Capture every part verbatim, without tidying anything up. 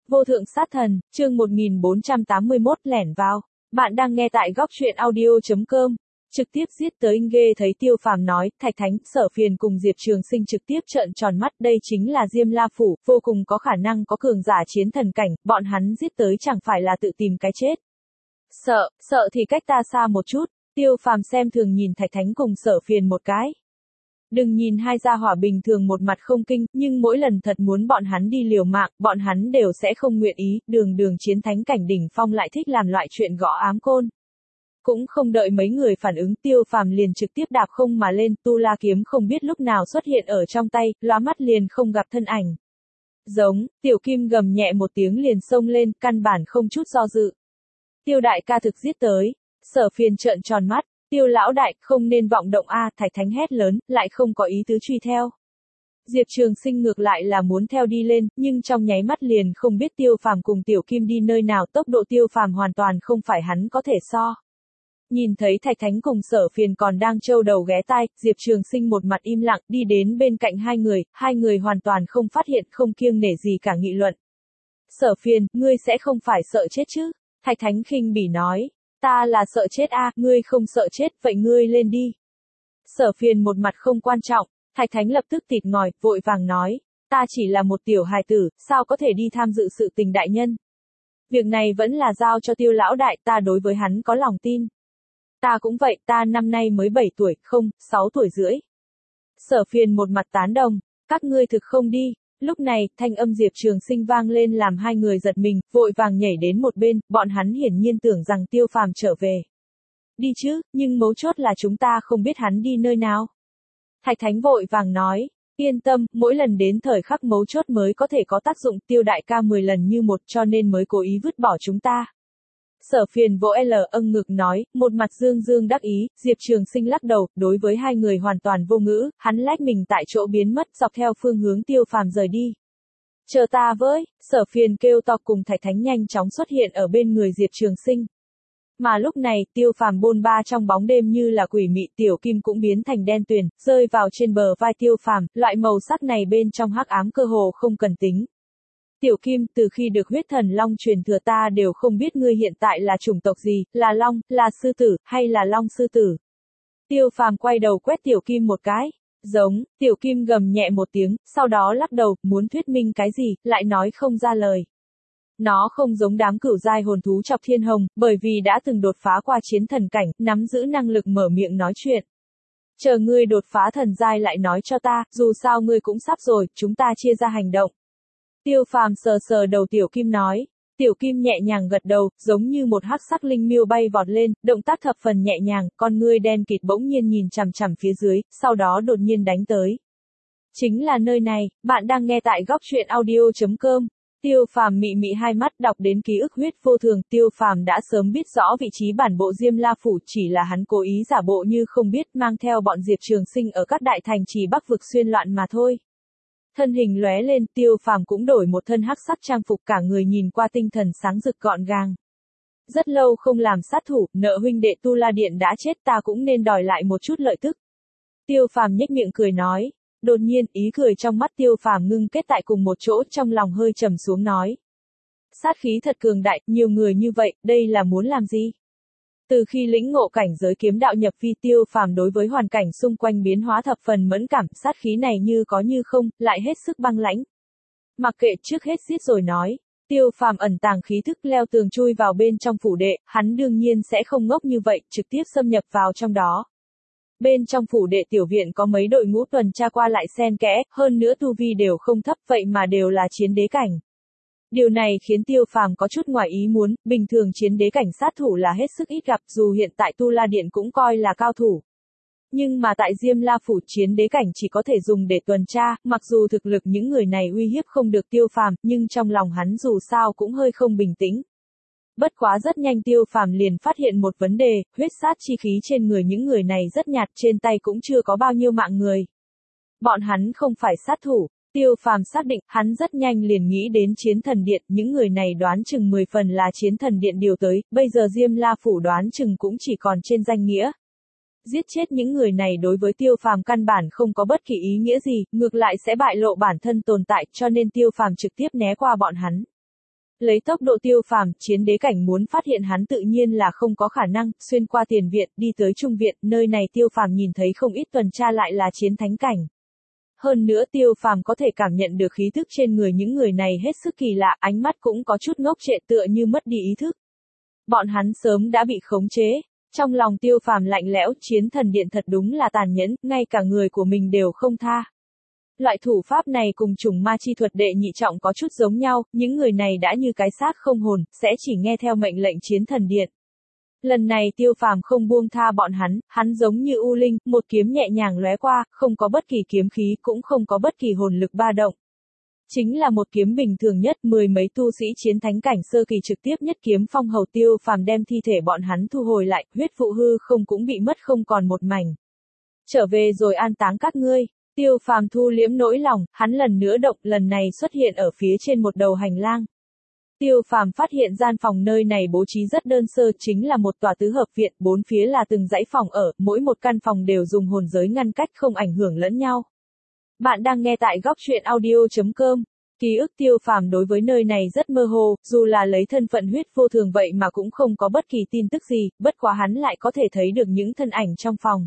Vô thượng sát thần, chương một nghìn bốn trăm tám mươi mốt lẻn vào. Bạn đang nghe tại góc truyện audio.com. Trực tiếp giết tới ghê thấy Tiêu Phàm nói, Thạch Thánh, Sở Phiền cùng Diệp Trường Sinh trực tiếp trợn tròn mắt, đây chính là Diêm La Phủ, vô cùng có khả năng có cường giả chiến thần cảnh, bọn hắn giết tới chẳng phải là tự tìm cái chết. Sợ, sợ thì cách ta xa một chút, Tiêu Phàm xem thường nhìn Thạch Thánh cùng Sở Phiền một cái. Đừng nhìn hai gia hỏa bình thường một mặt không kinh, nhưng mỗi lần thật muốn bọn hắn đi liều mạng, bọn hắn đều sẽ không nguyện ý, đường đường chiến thánh cảnh đỉnh phong lại thích làm loại chuyện gõ ám côn. Cũng không đợi mấy người phản ứng, Tiêu Phàm liền trực tiếp đạp không mà lên, tu la kiếm không biết lúc nào xuất hiện ở trong tay, lóa mắt liền không gặp thân ảnh. Giống, Tiểu Kim gầm nhẹ một tiếng liền xông lên, căn bản không chút do dự. Tiêu đại ca thực giết tới, Sở Phiền trợn tròn mắt. Tiêu lão đại, không nên vọng động a, Thạch Thánh hét lớn, lại không có ý tứ truy theo. Diệp Trường Sinh ngược lại là muốn theo đi lên, nhưng trong nháy mắt liền không biết Tiêu Phàm cùng Tiểu Kim đi nơi nào, tốc độ Tiêu Phàm hoàn toàn không phải hắn có thể so. Nhìn thấy Thạch Thánh cùng Sở Phiền còn đang trâu đầu ghé tai, Diệp Trường Sinh một mặt im lặng đi đến bên cạnh hai người, hai người hoàn toàn không phát hiện, không kiêng nể gì cả nghị luận. Sở Phiền, ngươi sẽ không phải sợ chết chứ? Thạch Thánh khinh bỉ nói. Ta là sợ chết a, à, ngươi không sợ chết, vậy ngươi lên đi. Sở Phiền một mặt không quan trọng, Thạch Thánh lập tức tịt ngòi, vội vàng nói, ta chỉ là một tiểu hài tử, sao có thể đi tham dự sự tình đại nhân. Việc này vẫn là giao cho Tiêu lão đại, ta đối với hắn có lòng tin. Ta cũng vậy, ta năm nay mới bảy tuổi, không, sáu tuổi rưỡi. Sở Phiền một mặt tán đồng, các ngươi thực không đi. Lúc này, thanh âm Diệp Trường Sinh vang lên làm hai người giật mình, vội vàng nhảy đến một bên, bọn hắn hiển nhiên tưởng rằng Tiêu Phàm trở về. Đi chứ, nhưng mấu chốt là chúng ta không biết hắn đi nơi nào. Thạch Thánh vội vàng nói, yên tâm, mỗi lần đến thời khắc mấu chốt mới có thể có tác dụng, Tiêu đại ca mười lần như một cho nên mới cố ý vứt bỏ chúng ta. Sở Phiền vỗ L âng ngực nói, một mặt dương dương đắc ý, Diệp Trường Sinh lắc đầu, đối với hai người hoàn toàn vô ngữ, hắn lách mình tại chỗ biến mất, dọc theo phương hướng Tiêu Phàm rời đi. Chờ ta với, Sở Phiền kêu to cùng Thạch Thánh nhanh chóng xuất hiện ở bên người Diệp Trường Sinh. Mà lúc này, Tiêu Phàm bôn ba trong bóng đêm như là quỷ mị, Tiểu Kim cũng biến thành đen tuyền, rơi vào trên bờ vai Tiêu Phàm, loại màu sắc này bên trong hắc ám cơ hồ không cần tính. Tiểu Kim, từ khi được huyết thần long truyền thừa ta đều không biết ngươi hiện tại là chủng tộc gì, là long, là sư tử, hay là long sư tử. Tiêu Phàm quay đầu quét Tiểu Kim một cái. Giống, Tiểu Kim gầm nhẹ một tiếng, sau đó lắc đầu, muốn thuyết minh cái gì, lại nói không ra lời. Nó không giống đám cửu giai hồn thú Chọc Thiên Hồng, bởi vì đã từng đột phá qua chiến thần cảnh, nắm giữ năng lực mở miệng nói chuyện. Chờ ngươi đột phá thần giai lại nói cho ta, dù sao ngươi cũng sắp rồi, chúng ta chia ra hành động. Tiêu Phàm sờ sờ đầu Tiểu Kim nói. Tiểu Kim nhẹ nhàng gật đầu, giống như một hắc sắc linh miêu bay vọt lên, động tác thập phần nhẹ nhàng, con ngươi đen kịt bỗng nhiên nhìn chằm chằm phía dưới, sau đó đột nhiên đánh tới. Chính là nơi này, bạn đang nghe tại góc truyện audio.com. Tiêu Phàm mị mị hai mắt đọc đến ký ức huyết vô thường, Tiêu Phàm đã sớm biết rõ vị trí bản bộ Diêm La Phủ, chỉ là hắn cố ý giả bộ như không biết, mang theo bọn Diệp Trường Sinh ở các đại thành trì Bắc vực xuyên loạn mà thôi. Thân hình lóe lên, Tiêu Phàm cũng đổi một thân hắc sắc trang phục, cả người nhìn qua tinh thần sáng rực gọn gàng. Rất lâu không làm sát thủ, nợ huynh đệ Tu La Điện đã chết, ta cũng nên đòi lại một chút lợi tức. Tiêu Phàm nhếch miệng cười nói. Đột nhiên, ý cười trong mắt Tiêu Phàm ngưng kết tại cùng một chỗ, trong lòng hơi trầm xuống nói. Sát khí thật cường đại, nhiều người như vậy, đây là muốn làm gì? Từ khi lĩnh ngộ cảnh giới kiếm đạo nhập vi, Tiêu Phàm đối với hoàn cảnh xung quanh biến hóa thập phần mẫn cảm, sát khí này như có như không, lại hết sức băng lãnh. Mặc kệ, trước hết giết rồi nói. Tiêu Phàm ẩn tàng khí thức leo tường chui vào bên trong phủ đệ, hắn đương nhiên sẽ không ngốc như vậy, trực tiếp xâm nhập vào trong đó. Bên trong phủ đệ tiểu viện có mấy đội ngũ tuần tra qua lại xen kẽ, hơn nữa tu vi đều không thấp, vậy mà đều là chiến đế cảnh. Điều này khiến Tiêu Phàm có chút ngoài ý muốn, bình thường chiến đế cảnh sát thủ là hết sức ít gặp, dù hiện tại Tu La Điện cũng coi là cao thủ. Nhưng mà tại Diêm La Phủ, chiến đế cảnh chỉ có thể dùng để tuần tra, mặc dù thực lực những người này uy hiếp không được Tiêu Phàm, nhưng trong lòng hắn dù sao cũng hơi không bình tĩnh. Bất quá rất nhanh Tiêu Phàm liền phát hiện một vấn đề, huyết sát chi khí trên người những người này rất nhạt, trên tay cũng chưa có bao nhiêu mạng người. Bọn hắn không phải sát thủ. Tiêu Phàm xác định, hắn rất nhanh liền nghĩ đến Chiến Thần Điện, những người này đoán chừng mười phần là Chiến Thần Điện điều tới, bây giờ Diêm La Phủ đoán chừng cũng chỉ còn trên danh nghĩa. Giết chết những người này đối với Tiêu Phàm căn bản không có bất kỳ ý nghĩa gì, ngược lại sẽ bại lộ bản thân tồn tại, cho nên Tiêu Phàm trực tiếp né qua bọn hắn. Lấy tốc độ Tiêu Phàm, chiến đế cảnh muốn phát hiện hắn tự nhiên là không có khả năng, xuyên qua tiền viện, đi tới trung viện, nơi này Tiêu Phàm nhìn thấy không ít tuần tra lại là chiến thánh cảnh. Hơn nữa Tiêu Phàm có thể cảm nhận được khí thức trên người những người này hết sức kỳ lạ, ánh mắt cũng có chút ngốc trệ tựa như mất đi ý thức. Bọn hắn sớm đã bị khống chế. Trong lòng Tiêu Phàm lạnh lẽo, chiến thần điện thật đúng là tàn nhẫn, ngay cả người của mình đều không tha. Loại thủ pháp này cùng trùng ma chi thuật đệ nhị trọng có chút giống nhau, những người này đã như cái xác không hồn, sẽ chỉ nghe theo mệnh lệnh chiến thần điện. Lần này Tiêu Phàm không buông tha bọn hắn, hắn giống như U Linh, một kiếm nhẹ nhàng lóe qua, không có bất kỳ kiếm khí, cũng không có bất kỳ hồn lực ba động. Chính là một kiếm bình thường nhất, mười mấy tu sĩ chiến thánh cảnh sơ kỳ trực tiếp nhất kiếm phong hầu Tiêu Phàm đem thi thể bọn hắn thu hồi lại, huyết vụ hư không cũng bị mất không còn một mảnh. Trở về rồi an táng các ngươi. Tiêu Phàm thu liễm nỗi lòng, hắn lần nữa động, lần này xuất hiện ở phía trên một đầu hành lang. Tiêu Phàm phát hiện gian phòng nơi này bố trí rất đơn sơ, chính là một tòa tứ hợp viện, bốn phía là từng dãy phòng ở, mỗi một căn phòng đều dùng hồn giới ngăn cách không ảnh hưởng lẫn nhau. Bạn đang nghe tại góc truyện audio chấm com. Ký ức Tiêu Phàm đối với nơi này rất mơ hồ, dù là lấy thân phận huyết vô thường vậy mà cũng không có bất kỳ tin tức gì, bất quá hắn lại có thể thấy được những thân ảnh trong phòng.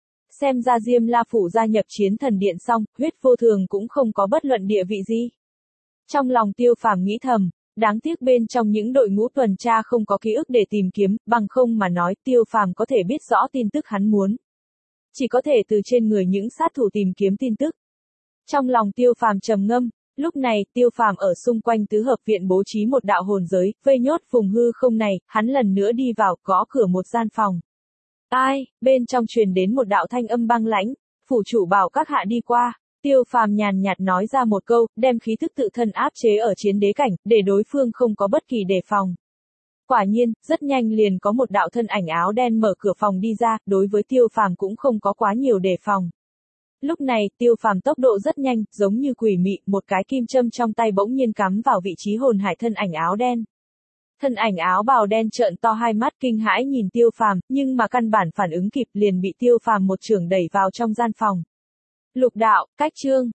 Xem ra Diêm La Phủ gia nhập chiến thần điện xong, huyết vô thường cũng không có bất luận địa vị gì. Trong lòng Tiêu Phàm nghĩ thầm, đáng tiếc bên trong những đội ngũ tuần tra không có ký ức để tìm kiếm, bằng không mà nói Tiêu Phàm có thể biết rõ tin tức hắn muốn. Chỉ có thể từ trên người những sát thủ tìm kiếm tin tức. Trong lòng Tiêu Phàm trầm ngâm, lúc này Tiêu Phàm ở xung quanh tứ hợp viện bố trí một đạo hồn giới, vây nhốt vùng hư không này, hắn lần nữa đi vào, gõ cửa một gian phòng. Ai, bên trong truyền đến một đạo thanh âm băng lãnh, phủ chủ bảo các hạ đi qua. Tiêu Phàm nhàn nhạt nói ra một câu, đem khí thức tự thân áp chế ở chiến đế cảnh, để đối phương không có bất kỳ đề phòng. Quả nhiên, rất nhanh liền có một đạo thân ảnh áo đen mở cửa phòng đi ra, đối với Tiêu Phàm cũng không có quá nhiều đề phòng. Lúc này, Tiêu Phàm tốc độ rất nhanh, giống như quỷ mị, một cái kim châm trong tay bỗng nhiên cắm vào vị trí hồn hải thân ảnh áo đen. Thân ảnh áo bào đen trợn to hai mắt kinh hãi nhìn Tiêu Phàm, nhưng mà căn bản phản ứng kịp liền bị Tiêu Phàm một chưởng đẩy vào trong gian phòng. Lục đạo, cách chương.